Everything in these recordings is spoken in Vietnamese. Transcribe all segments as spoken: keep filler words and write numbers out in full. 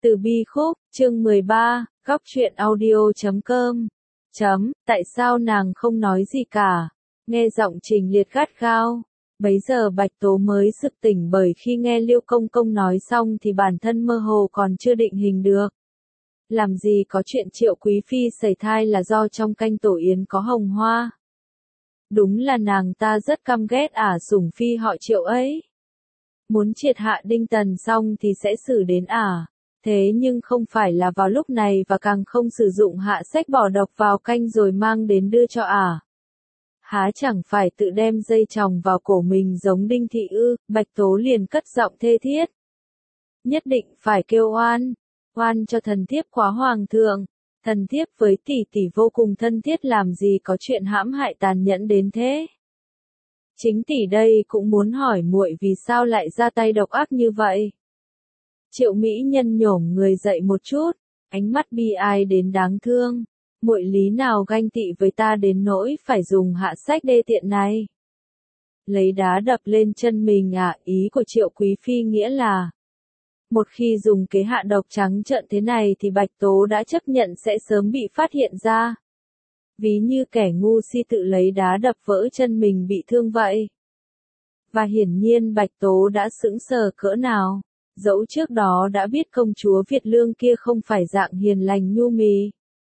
Từ bi khúc, chương mười ba, góc truyện audio chấm com. Chấm, tại sao nàng không nói gì cả? Nghe giọng Trình Liệt gắt gao. Bấy giờ Bạch Tố mới sực tỉnh, bởi khi nghe Liêu Công Công nói xong thì bản thân mơ hồ còn chưa định hình được. Làm gì có chuyện Triệu Quý Phi sẩy thai là do trong canh tổ yến có hồng hoa. Đúng là nàng ta rất căm ghét ả sủng phi họ Triệu ấy. Muốn triệt hạ Đinh Tần xong thì sẽ xử đến ả. Thế nhưng không phải là vào lúc này, và càng không sử dụng hạ sách bỏ độc vào canh rồi mang đến đưa cho ả. Há chẳng phải tự đem dây chòng vào cổ mình giống Đinh Thị ư? Bạch Tố liền cất giọng thê thiết. Nhất định phải kêu oan, oan cho thần thiếp quá hoàng thượng. Thần thiếp với tỷ tỷ vô cùng thân thiết, làm gì có chuyện hãm hại tàn nhẫn đến thế. Chính tỷ đây cũng muốn hỏi muội vì sao lại ra tay độc ác như vậy. Triệu Mỹ Nhân nhổm người dậy một chút, ánh mắt bi ai đến đáng thương. Muội lý nào ganh tị với ta đến nỗi phải dùng hạ sách đê tiện này. Lấy đá đập lên chân mình à? Ý của Triệu Quý Phi nghĩa là, một khi dùng kế hạ độc trắng trợn thế này thì Bạch Tố đã chấp nhận sẽ sớm bị phát hiện ra. Ví như kẻ ngu si tự lấy đá đập vỡ chân mình bị thương vậy. Và hiển nhiên Bạch Tố đã sững sờ cỡ nào. Dẫu trước đó đã biết công chúa Việt Lương kia không phải dạng hiền lành nhu mì.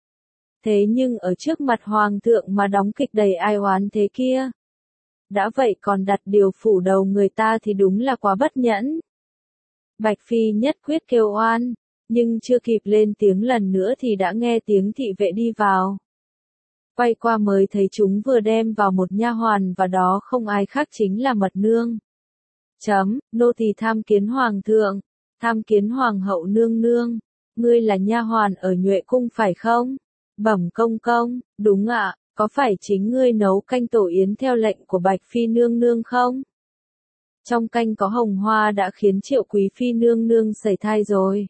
Thế nhưng ở trước mặt hoàng thượng mà đóng kịch đầy ai oán thế kia. Đã vậy còn đặt điều phủ đầu người ta thì đúng là quá bất nhẫn. Bạch Phi nhất quyết kêu oan, nhưng chưa kịp lên tiếng lần nữa thì đã nghe tiếng thị vệ đi vào. Quay qua mới thấy chúng vừa đem vào một nha hoàn, và đó không ai khác chính là Mật Nương. Chấm, nô tỳ tham kiến hoàng thượng, tham kiến hoàng hậu nương nương. Ngươi là nha hoàn ở Nhuệ cung phải không? Bẩm công công, đúng ạ. Có phải chính ngươi nấu canh tổ yến theo lệnh của Bạch Phi nương nương không? Trong canh có hồng hoa đã khiến Triệu Quý Phi nương nương sẩy thai rồi.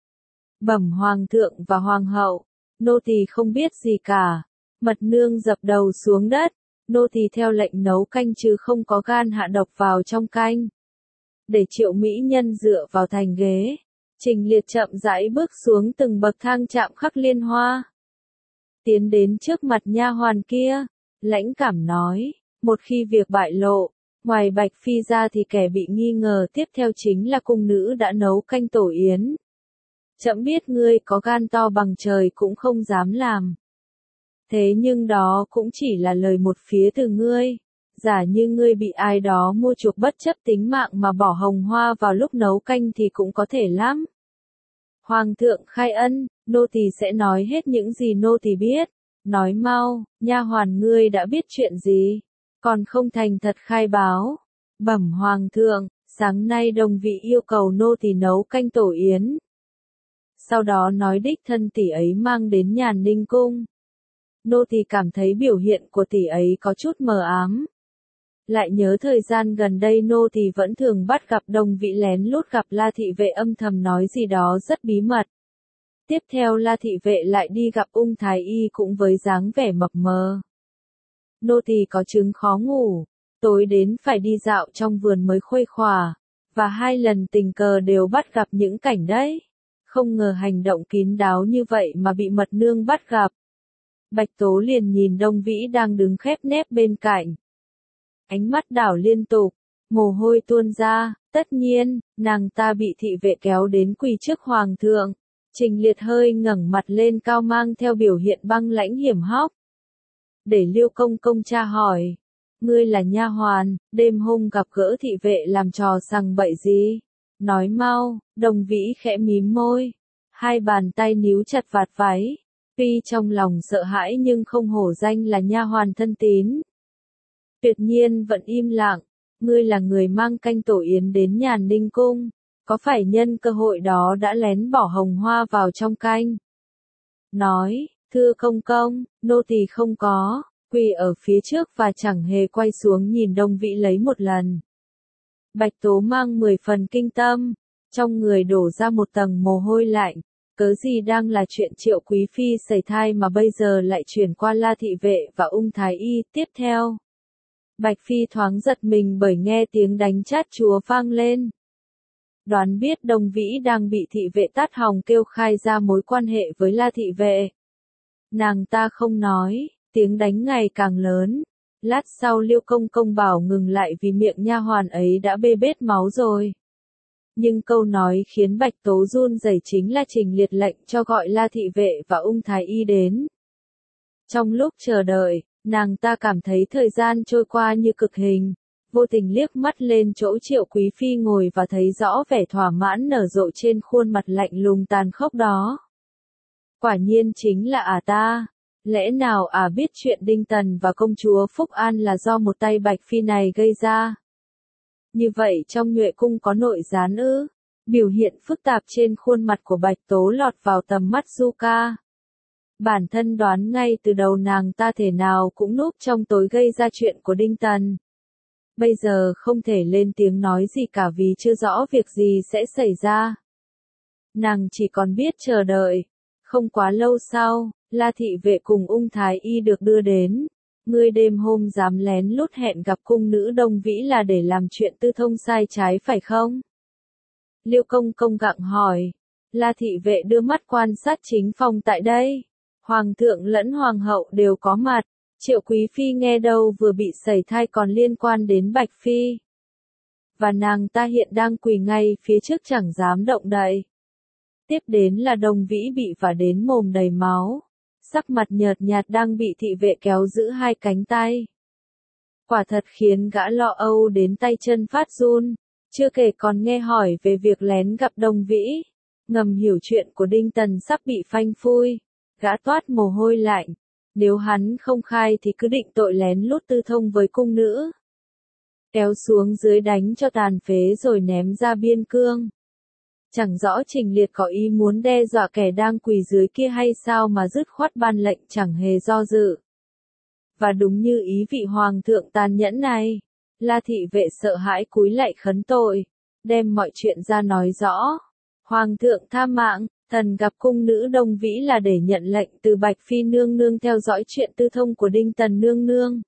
Bẩm hoàng thượng và hoàng hậu, nô tỳ không biết gì cả. Mật Nương dập đầu xuống đất, nô tỳ theo lệnh nấu canh chứ không có gan hạ độc vào trong canh. Để Triệu Mỹ Nhân dựa vào thành ghế, Trình Liệt chậm rãi bước xuống từng bậc thang chạm khắc liên hoa. Tiến đến trước mặt nha hoàn kia, lãnh cảm nói, một khi việc bại lộ, ngoài Bạch Phi ra thì kẻ bị nghi ngờ tiếp theo chính là cung nữ đã nấu canh tổ yến. Trẫm biết ngươi có gan to bằng trời cũng không dám làm. Thế nhưng đó cũng chỉ là lời một phía từ ngươi. Giả như ngươi bị ai đó mua chuộc bất chấp tính mạng mà bỏ hồng hoa vào lúc nấu canh thì cũng có thể lắm. Hoàng thượng khai ân, nô tỳ sẽ nói hết những gì nô tỳ biết. Nói mau, nha hoàn ngươi đã biết chuyện gì? Còn không thành thật khai báo. Bẩm hoàng thượng, sáng nay đồng vị yêu cầu nô tỳ nấu canh tổ yến. Sau đó nói đích thân tỷ ấy mang đến Nhàn Ninh cung. Nô tỳ cảm thấy biểu hiện của tỷ ấy có chút mờ ám. Lại nhớ thời gian gần đây nô tỳ vẫn thường bắt gặp đồng vị lén lút gặp La thị vệ âm thầm nói gì đó rất bí mật. Tiếp theo La thị vệ lại đi gặp Ung thái y cũng với dáng vẻ mập mờ. Nô tỳ có chứng khó ngủ, tối đến phải đi dạo trong vườn mới khuây khỏa, và hai lần tình cờ đều bắt gặp những cảnh đấy. Không ngờ hành động kín đáo như vậy mà bị Mật Nương bắt gặp. Bạch Tố liền nhìn Đông Vĩ đang đứng khép nép bên cạnh. Ánh mắt đảo liên tục, mồ hôi tuôn ra, tất nhiên, nàng ta bị thị vệ kéo đến quỳ trước hoàng thượng. Trình Liệt hơi ngẩng mặt lên cao mang theo biểu hiện băng lãnh hiểm hóc. Để Liêu công công tra hỏi, ngươi là nha hoàn, đêm hôm gặp gỡ thị vệ làm trò sằng bậy gì? Nói mau. Đồng Vĩ khẽ mím môi, hai bàn tay níu chặt vạt váy. Tuy trong lòng sợ hãi nhưng không hổ danh là nha hoàn thân tín. Tuyệt nhiên vẫn im lặng. Ngươi là người mang canh tổ yến đến Nhàn Ninh cung, có phải nhân cơ hội đó đã lén bỏ hồng hoa vào trong canh? Nói, thưa công công, nô tỳ không có. Quỳ ở phía trước và chẳng hề quay xuống nhìn Đông Vĩ lấy một lần. Bạch Tố mang mười phần kinh tâm, trong người đổ ra một tầng mồ hôi lạnh. Cớ gì đang là chuyện Triệu Quý Phi sẩy thai mà bây giờ lại chuyển qua La thị vệ và Ung thái y. Tiếp theo, Bạch Phi thoáng giật mình bởi nghe tiếng đánh chát chúa vang lên. đoán biết Đông Vĩ đang bị thị vệ tát hòng kêu khai ra mối quan hệ với La thị vệ. Nàng ta không nói, tiếng đánh ngày càng lớn. Lát sau Liêu Công Công bảo ngừng lại vì miệng nha hoàn ấy đã bê bết máu rồi. Nhưng câu nói khiến Bạch Tố run rẩy chính là Trình Liệt lệnh cho gọi La thị vệ và Ung Thái Y đến. Trong lúc chờ đợi, nàng ta cảm thấy thời gian trôi qua như cực hình, vô tình liếc mắt lên chỗ Triệu Quý Phi ngồi và thấy rõ vẻ thỏa mãn nở rộ trên khuôn mặt lạnh lùng tàn khốc đó. Quả nhiên chính là ả ta. Lẽ nào ả biết chuyện Đinh Tần và công chúa Phúc An là do một tay Bạch Phi này gây ra? Như vậy trong Nhuệ Cung có nội gián ư? Biểu hiện phức tạp trên khuôn mặt của Bạch Tố lọt vào tầm mắt Du Ca. Bản thân đoán ngay từ đầu nàng ta thể nào cũng núp trong tối gây ra chuyện của Đinh Tần. Bây giờ không thể lên tiếng nói gì cả vì chưa rõ việc gì sẽ xảy ra. Nàng chỉ còn biết chờ đợi. Không quá lâu sau, La thị vệ cùng Ung Thái Y được đưa đến. Ngươi đêm hôm dám lén lút hẹn gặp cung nữ Đông Vĩ là để làm chuyện tư thông sai trái phải không? Liêu Công Công gặng hỏi. La thị vệ đưa mắt quan sát chính phòng tại đây. Hoàng thượng lẫn hoàng hậu đều có mặt. Triệu Quý Phi nghe đâu vừa bị sẩy thai còn liên quan đến Bạch Phi. Và nàng ta hiện đang quỳ ngay phía trước chẳng dám động đậy. Tiếp đến là Đông Vĩ bị vả đến mồm đầy máu. Sắc mặt nhợt nhạt đang bị thị vệ kéo giữ hai cánh tay. Quả thật khiến gã lo âu đến tay chân phát run. Chưa kể còn nghe hỏi về việc lén gặp Đông Vĩ. Ngầm hiểu chuyện của Đinh Tần sắp bị phanh phui. Gã toát mồ hôi lạnh. Nếu hắn không khai thì cứ định tội lén lút tư thông với cung nữ. Kéo xuống dưới đánh cho tàn phế rồi ném ra biên cương. Chẳng rõ Trình Liệt có ý muốn đe dọa kẻ đang quỳ dưới kia hay sao mà dứt khoát ban lệnh chẳng hề do dự. Và đúng như ý vị hoàng thượng tàn nhẫn này, La thị vệ sợ hãi cúi lạy khấn tội, đem mọi chuyện ra nói rõ. Hoàng thượng tha mạng, thần gặp cung nữ Đông Vĩ là để nhận lệnh từ Bạch Phi nương nương theo dõi chuyện tư thông của Đinh Tần nương nương.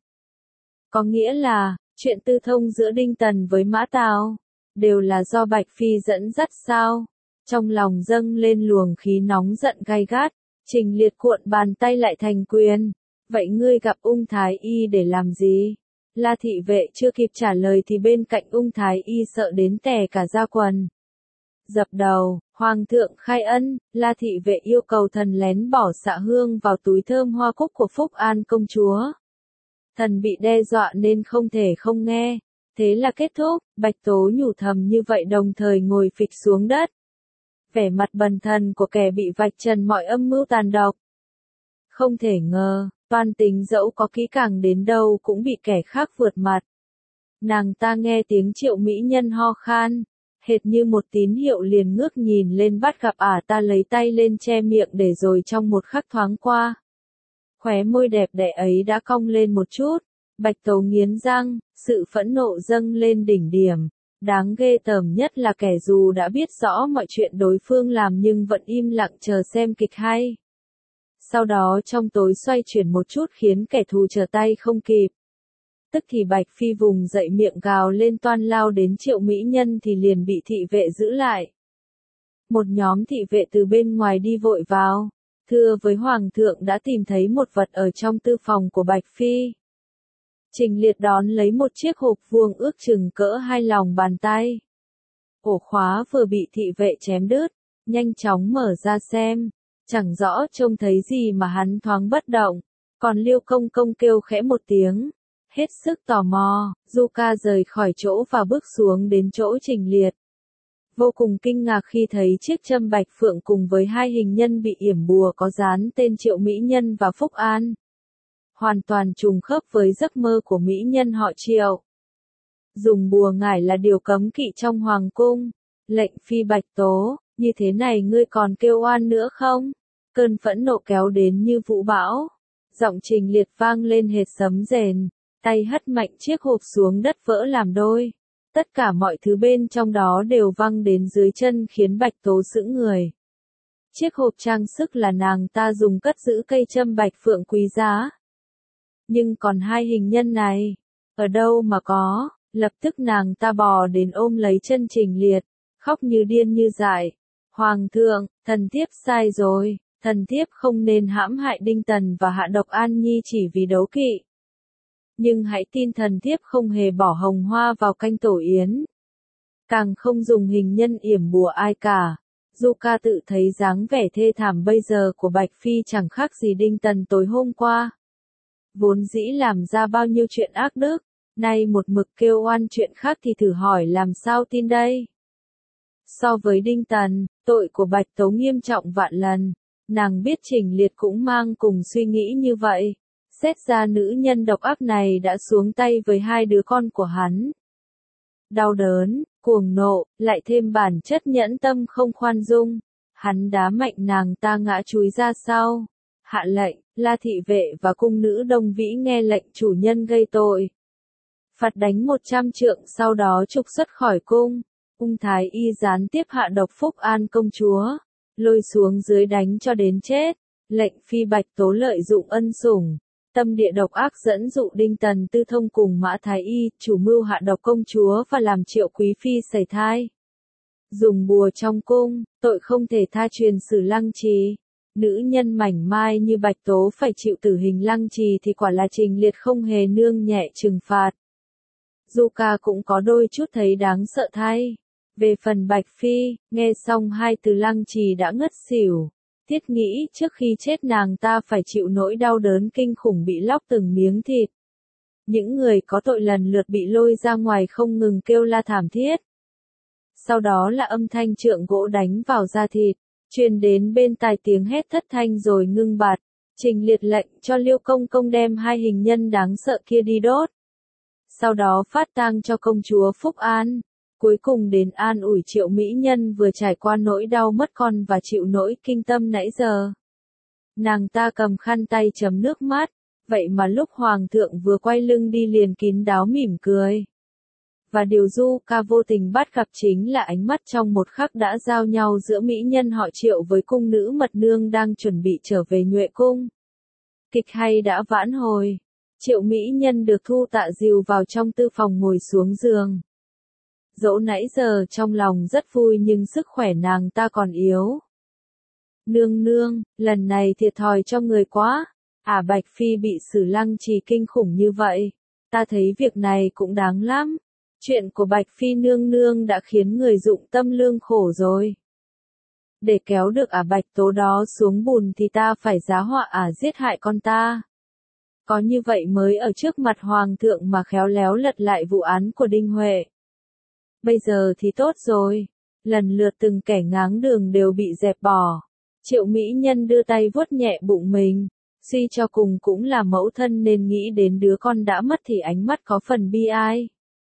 Có nghĩa là, chuyện tư thông giữa Đinh Tần với Mã Tào đều là do Bạch Phi dẫn dắt sao? Trong lòng dâng lên luồng khí nóng giận gay gắt, Trình Liệt cuộn bàn tay lại thành quyền. Vậy ngươi gặp Ung Thái Y để làm gì? La thị vệ chưa kịp trả lời thì bên cạnh Ung Thái Y sợ đến tè cả da quần. Dập đầu, Hoàng thượng khai ân, La thị vệ yêu cầu thần lén bỏ xạ hương vào túi thơm hoa cúc của Phúc An công chúa. Thần bị đe dọa nên không thể không nghe. Thế là kết thúc, Bạch Tố nhủ thầm như vậy đồng thời ngồi phịch xuống đất. Vẻ mặt bần thần của kẻ bị vạch trần mọi âm mưu tàn độc. Không thể ngờ, toan tính dẫu có kỹ càng đến đâu cũng bị kẻ khác vượt mặt. Nàng ta nghe tiếng Triệu mỹ nhân ho khan, hệt như một tín hiệu liền ngước nhìn lên bắt gặp ả ta lấy tay lên che miệng để rồi trong một khắc thoáng qua. Khóe môi đẹp đẽ ấy đã cong lên một chút. Bạch Tố nghiến răng, sự phẫn nộ dâng lên đỉnh điểm. Đáng ghê tởm nhất là kẻ dù đã biết rõ mọi chuyện đối phương làm nhưng vẫn im lặng chờ xem kịch hay. Sau đó trong tối xoay chuyển một chút khiến kẻ thù trở tay không kịp. Tức thì Bạch Phi vùng dậy miệng gào lên toan lao đến Triệu mỹ nhân thì liền bị thị vệ giữ lại. Một nhóm thị vệ từ bên ngoài đi vội vào, thưa với Hoàng thượng đã tìm thấy một vật ở trong tư phòng của Bạch Phi. Trình Liệt đón lấy một chiếc hộp vuông ước chừng cỡ hai lòng bàn tay. Ổ khóa vừa bị thị vệ chém đứt, nhanh chóng mở ra xem, chẳng rõ trông thấy gì mà hắn thoáng bất động, còn Liêu Công Công kêu khẽ một tiếng, hết sức tò mò, Du Ca rời khỏi chỗ và bước xuống đến chỗ Trình Liệt. Vô cùng kinh ngạc khi thấy chiếc châm bạch phượng cùng với hai hình nhân bị yểm bùa có dán tên Triệu mỹ nhân và Phúc An. Hoàn toàn trùng khớp với giấc mơ của mỹ nhân họ Triệu. Dùng bùa ngải là điều cấm kỵ trong hoàng cung. Lệnh Phi Bạch Tố, như thế này ngươi còn kêu oan nữa không? Cơn phẫn nộ kéo đến như vũ bão. Giọng Trình Liệt vang lên hệt sấm rền, tay hất mạnh chiếc hộp xuống đất vỡ làm đôi. Tất cả mọi thứ bên trong đó đều văng đến dưới chân khiến Bạch Tố sững người. Chiếc hộp trang sức là nàng ta dùng cất giữ cây châm bạch phượng quý giá. Nhưng còn hai hình nhân này, ở đâu mà có, lập tức nàng ta bò đến ôm lấy chân Trình Liệt, khóc như điên như dại. Hoàng thượng, thần thiếp sai rồi, thần thiếp không nên hãm hại Đinh Tần và hạ độc An Nhi chỉ vì đấu kỵ. Nhưng hãy tin thần thiếp không hề bỏ hồng hoa vào canh tổ yến. Càng không dùng hình nhân yểm bùa ai cả. Du Ca tự thấy dáng vẻ thê thảm bây giờ của Bạch Phi chẳng khác gì Đinh Tần tối hôm qua. Vốn dĩ làm ra bao nhiêu chuyện ác đức, nay một mực kêu oan chuyện khác thì thử hỏi làm sao tin đây. So với Đinh Tần, tội của Bạch Tố nghiêm trọng vạn lần, nàng biết Trình Liệt cũng mang cùng suy nghĩ như vậy. Xét ra nữ nhân độc ác này đã xuống tay với hai đứa con của hắn. Đau đớn, cuồng nộ, lại thêm bản chất nhẫn tâm không khoan dung. Hắn đá mạnh nàng ta ngã chúi ra sau. Hạ lệnh, La thị vệ và cung nữ Đông Vĩ nghe lệnh chủ nhân gây tội. Phạt đánh một trăm trượng sau đó trục xuất khỏi cung. Ung Thái Y gián tiếp hạ độc Phúc An công chúa. Lôi xuống dưới đánh cho đến chết. Lệnh Phi Bạch Tố lợi dụng ân sủng. Tâm địa độc ác dẫn dụ Đinh Tần Tư Thông cùng Mã Thái Y, chủ mưu hạ độc công chúa và làm Triệu Quý Phi sẩy thai. Dùng bùa trong cung, tội không thể tha truyền xử lăng trì. Nữ nhân mảnh mai như Bạch Tố phải chịu tử hình lăng trì thì quả là Trình Liệt không hề nương nhẹ trừng phạt. Du Ca cũng có đôi chút thấy đáng sợ thay. Về phần Bạch Phi, nghe xong hai từ lăng trì đã ngất xỉu. Thiết nghĩ trước khi chết nàng ta phải chịu nỗi đau đớn kinh khủng bị lóc từng miếng thịt. Những người có tội lần lượt bị lôi ra ngoài không ngừng kêu la thảm thiết. Sau đó là âm thanh trượng gỗ đánh vào da thịt, truyền đến bên tai tiếng hét thất thanh rồi ngưng bặt. Trình Liệt lệnh cho Liêu Công Công đem hai hình nhân đáng sợ kia đi đốt. Sau đó phát tang cho công chúa Phúc An. Cuối cùng đến an ủi Triệu mỹ nhân vừa trải qua nỗi đau mất con và chịu nỗi kinh tâm nãy giờ. Nàng ta cầm khăn tay chấm nước mắt, vậy mà lúc hoàng thượng vừa quay lưng đi liền kín đáo mỉm cười. Và điều Du Ca vô tình bắt gặp chính là ánh mắt trong một khắc đã giao nhau giữa mỹ nhân họ Triệu với cung nữ mật nương đang chuẩn bị trở về Nhuệ cung. Kịch hay đã vãn hồi, Triệu mỹ nhân được Thu Tạ dìu vào trong tư phòng ngồi xuống giường. Dẫu nãy giờ trong lòng rất vui nhưng sức khỏe nàng ta còn yếu. Nương nương, lần này thiệt thòi cho người quá. À Bạch Phi bị xử lăng trì kinh khủng như vậy. Ta thấy việc này cũng đáng lắm. Chuyện của Bạch Phi nương nương đã khiến người dụng tâm lương khổ rồi. Để kéo được ả Bạch Tố đó xuống bùn thì ta phải giá họa ả giết hại con ta. Có như vậy mới ở trước mặt hoàng thượng mà khéo léo lật lại vụ án của Đinh Huệ. Bây giờ thì tốt rồi. Lần lượt từng kẻ ngáng đường đều bị dẹp bỏ. Triệu mỹ nhân đưa tay vuốt nhẹ bụng mình. Suy cho cùng cũng là mẫu thân nên nghĩ đến đứa con đã mất thì ánh mắt có phần bi ai.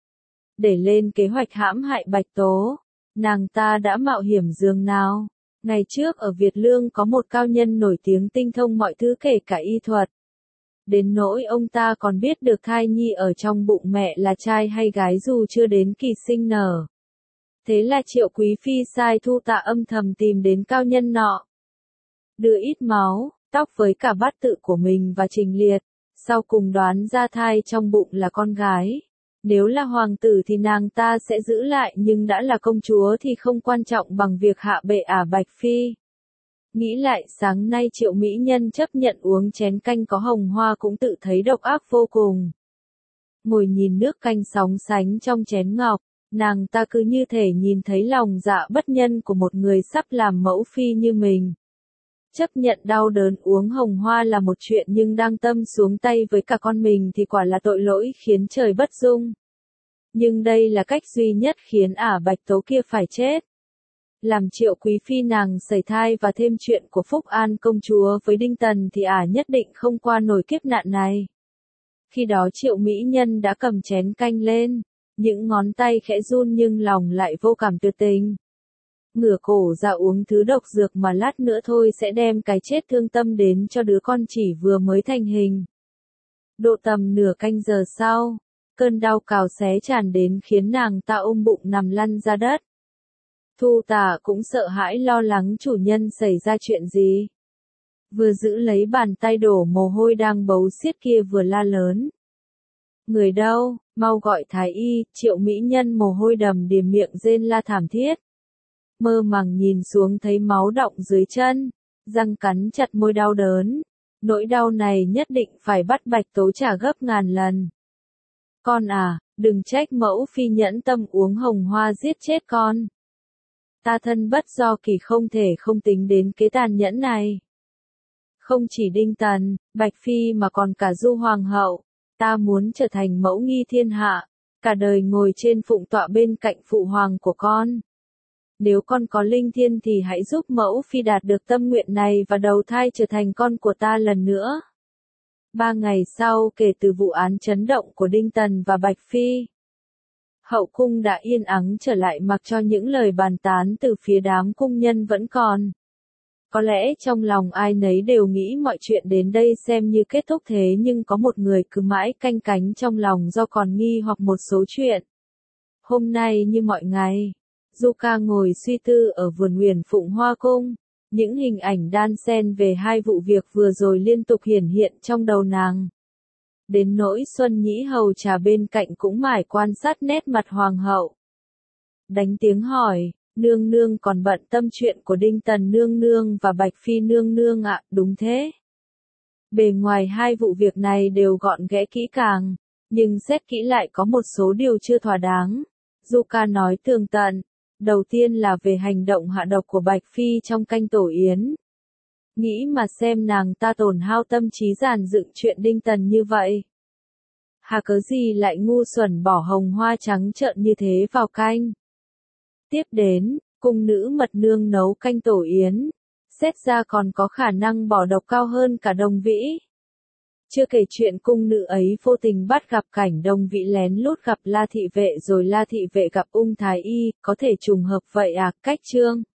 Để lên kế hoạch hãm hại Bạch Tố, nàng ta đã mạo hiểm dường nào. Ngày trước ở Việt Lương có một cao nhân nổi tiếng tinh thông mọi thứ kể cả y thuật. Đến nỗi ông ta còn biết được thai nhi ở trong bụng mẹ là trai hay gái dù chưa đến kỳ sinh nở. Thế là Triệu Quý Phi sai Thu Tạ âm thầm tìm đến cao nhân nọ. Đưa ít máu, tóc với cả bát tự của mình và Trình Liệt, sau cùng đoán ra thai trong bụng là con gái. Nếu là hoàng tử thì nàng ta sẽ giữ lại nhưng đã là công chúa thì không quan trọng bằng việc hạ bệ ả Bạch Phi. Nghĩ lại sáng nay Triệu mỹ nhân chấp nhận uống chén canh có hồng hoa cũng tự thấy độc ác vô cùng. Ngồi nhìn nước canh sóng sánh trong chén ngọc, nàng ta cứ như thể nhìn thấy lòng dạ bất nhân của một người sắp làm mẫu phi như mình. Chấp nhận đau đớn uống hồng hoa là một chuyện nhưng đang tâm xuống tay với cả con mình thì quả là tội lỗi khiến trời bất dung. Nhưng đây là cách duy nhất khiến ả Bạch Tố kia phải chết. Làm Triệu Quý Phi nàng sẩy thai và thêm chuyện của Phúc An công chúa với Đinh Tần thì ả nhất định không qua nổi kiếp nạn này. Khi đó Triệu mỹ nhân đã cầm chén canh lên, những ngón tay khẽ run nhưng lòng lại vô cảm tuyệt tình. Ngửa cổ ra uống thứ độc dược mà lát nữa thôi sẽ đem cái chết thương tâm đến cho đứa con chỉ vừa mới thành hình. Độ tầm nửa canh giờ sau, cơn đau cào xé tràn đến khiến nàng ta ôm bụng nằm lăn ra đất. Thu Tạ cũng sợ hãi lo lắng chủ nhân xảy ra chuyện gì. Vừa giữ lấy bàn tay đổ mồ hôi đang bấu xiết kia vừa la lớn. Người đâu, mau gọi thái y. Triệu mỹ nhân mồ hôi đầm đìa miệng rên la thảm thiết. mơ màng nhìn xuống thấy máu đọng dưới chân, răng cắn chặt môi đau đớn. Nỗi đau này nhất định phải bắt Bạch Tố trả gấp ngàn lần. Con à, đừng trách mẫu phi nhẫn tâm uống hồng hoa giết chết con. Ta thân bất do kỳ không thể không tính đến kế tàn nhẫn này. Không chỉ Đinh Tần, Bạch Phi mà còn cả Du Hoàng hậu, ta muốn trở thành mẫu nghi thiên hạ, cả đời ngồi trên phụng tọa bên cạnh phụ hoàng của con. Nếu con có linh thiên thì hãy giúp mẫu phi đạt được tâm nguyện này và đầu thai trở thành con của ta lần nữa. Ba ngày sau kể từ vụ án chấn động của Đinh Tần và Bạch Phi, hậu cung đã yên ắng trở lại mặc cho những lời bàn tán từ phía đám cung nhân vẫn còn. Có lẽ trong lòng ai nấy đều nghĩ mọi chuyện đến đây xem như kết thúc thế nhưng có một người cứ mãi canh cánh trong lòng do còn nghi hoặc một số chuyện. Hôm nay như mọi ngày, Du Ca ngồi suy tư ở vườn Huyền Phụng Hoa Cung, những hình ảnh đan xen về hai vụ việc vừa rồi liên tục hiển hiện trong đầu nàng. Đến nỗi Xuân Nhĩ hầu trà bên cạnh cũng mải quan sát nét mặt hoàng hậu. Đánh tiếng hỏi, nương nương còn bận tâm chuyện của Đinh Tần nương nương và Bạch Phi nương nương ạ, đúng thế. Bề ngoài hai vụ việc này đều gọn ghẽ kỹ càng, nhưng xét kỹ lại có một số điều chưa thỏa đáng. Du Ca nói tường tận, đầu tiên là về hành động hạ độc của Bạch Phi trong canh tổ yến. Nghĩ mà xem nàng ta tổn hao tâm trí giàn dựng chuyện Đinh Tần như vậy. Hà cớ gì lại ngu xuẩn bỏ hồng hoa trắng trợn như thế vào canh. Tiếp đến, cung nữ mật nương nấu canh tổ yến, xét ra còn có khả năng bỏ độc cao hơn cả Đồng Vĩ. Chưa kể chuyện cung nữ ấy vô tình bắt gặp cảnh Đồng Vĩ lén lút gặp La Thị Vệ rồi La Thị Vệ gặp Ung Thái Y, có thể trùng hợp vậy à, cách chương.